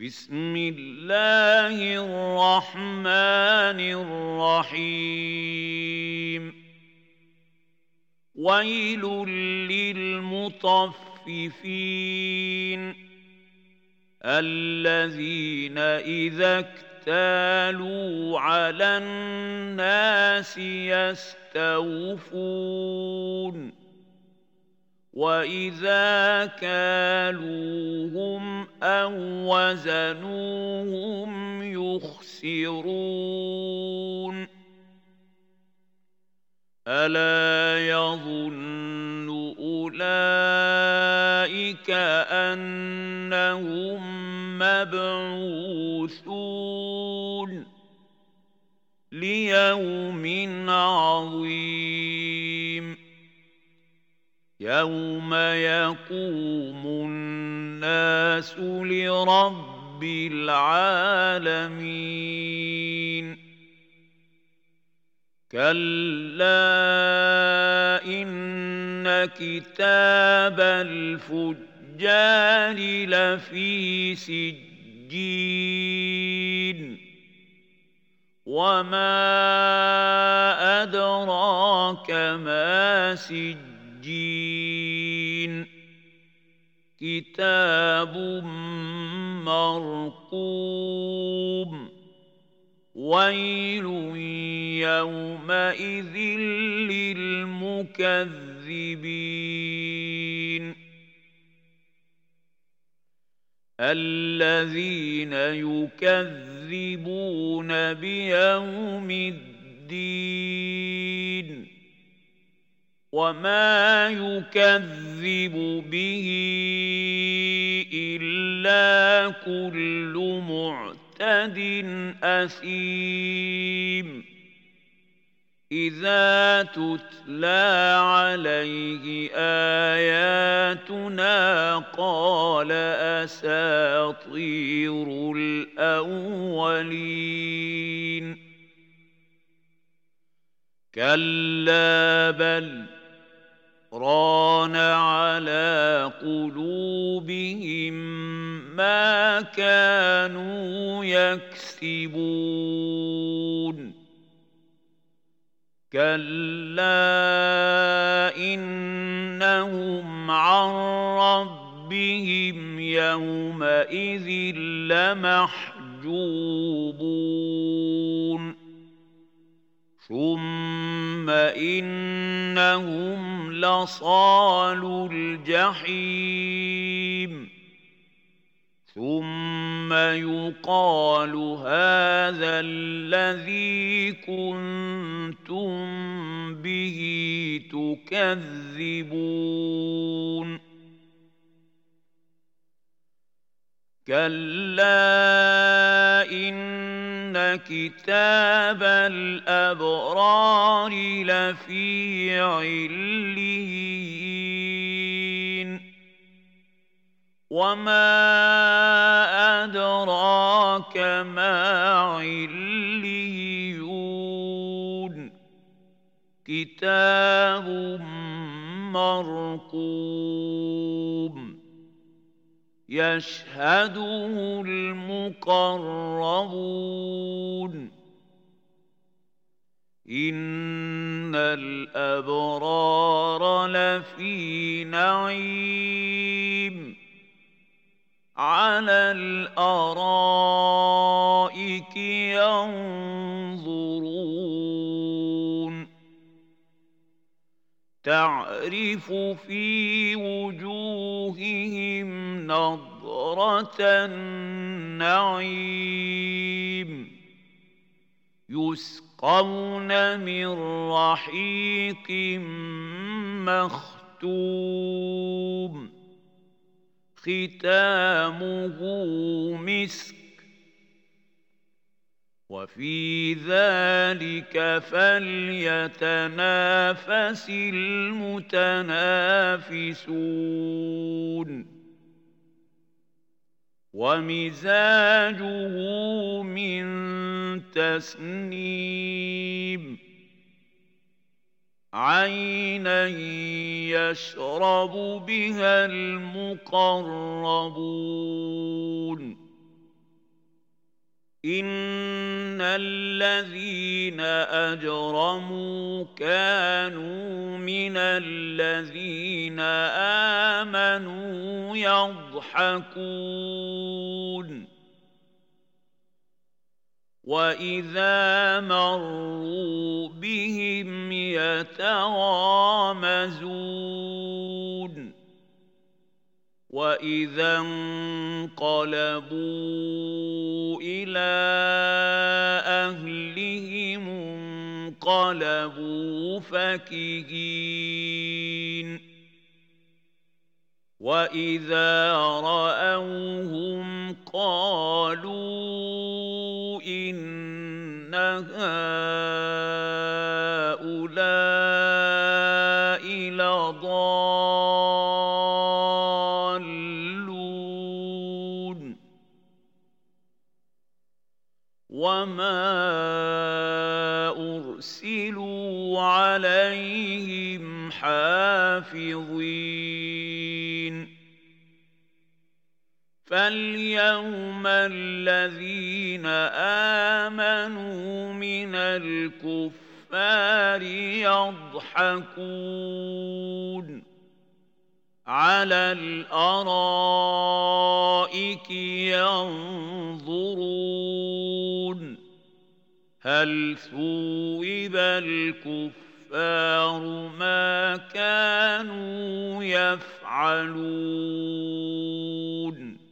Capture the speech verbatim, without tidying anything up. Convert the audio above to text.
بسم الله الرحمن الرحيم ويل للمطففين الذين إذا اكتالوا على الناس يستوفون وإذا كالوهم أو وزنوهم يخسرون ألا يظن أولئك أنهم مبعوثون ليوم عظيم يوم يقوم الناس لرب العالمين كلا إن كتاب الفجار لفي سجين وما أدراك ما سجين الجين كتاب مرقوم ويل يومئذ للمكذبين الذين يكذبون بيوم الدين وما يكذب به إلا كل معتد أثيم إذا تتلى عليه آياتنا قال أساطير الأولين كلا بل ران على قلوبهم ما كانوا يكسبون كلا إنهم عن ربهم يومئذ لمحجوبون ثم إنهم لصالو الجحيم ثم يقال هذا الذي كنتم به تكذبون كلا إن كتاب الأبرار لفي عليين وما أدراك ما عليون كتاب مرقوم يشهده المقربون إن الأبرار لفي نعيم على الأرائك ينظرون تعرف في وجوههم نضرة النعيم يسقون من رحيق مختوم ختامه مسك وفي ذلك فليتنافس المتنافسون ومزاجه من تسنيم عينا يشرب بها المقربون إن الذين أجرموا كانوا من الذين آمنوا يضحكون وإذا مروا بهم يتغامزون وإذا انقلبوا إلى أهلهم انقلبوا فكهين وإذا رأوهم قالوا إن هؤلاء لضالون وما أرسلوا عليهم حافظين فاليوم الذين آمنوا من الكفار يضحكون على الأرائك ينظرون هل ثوب الكفار ما كانوا يفعلون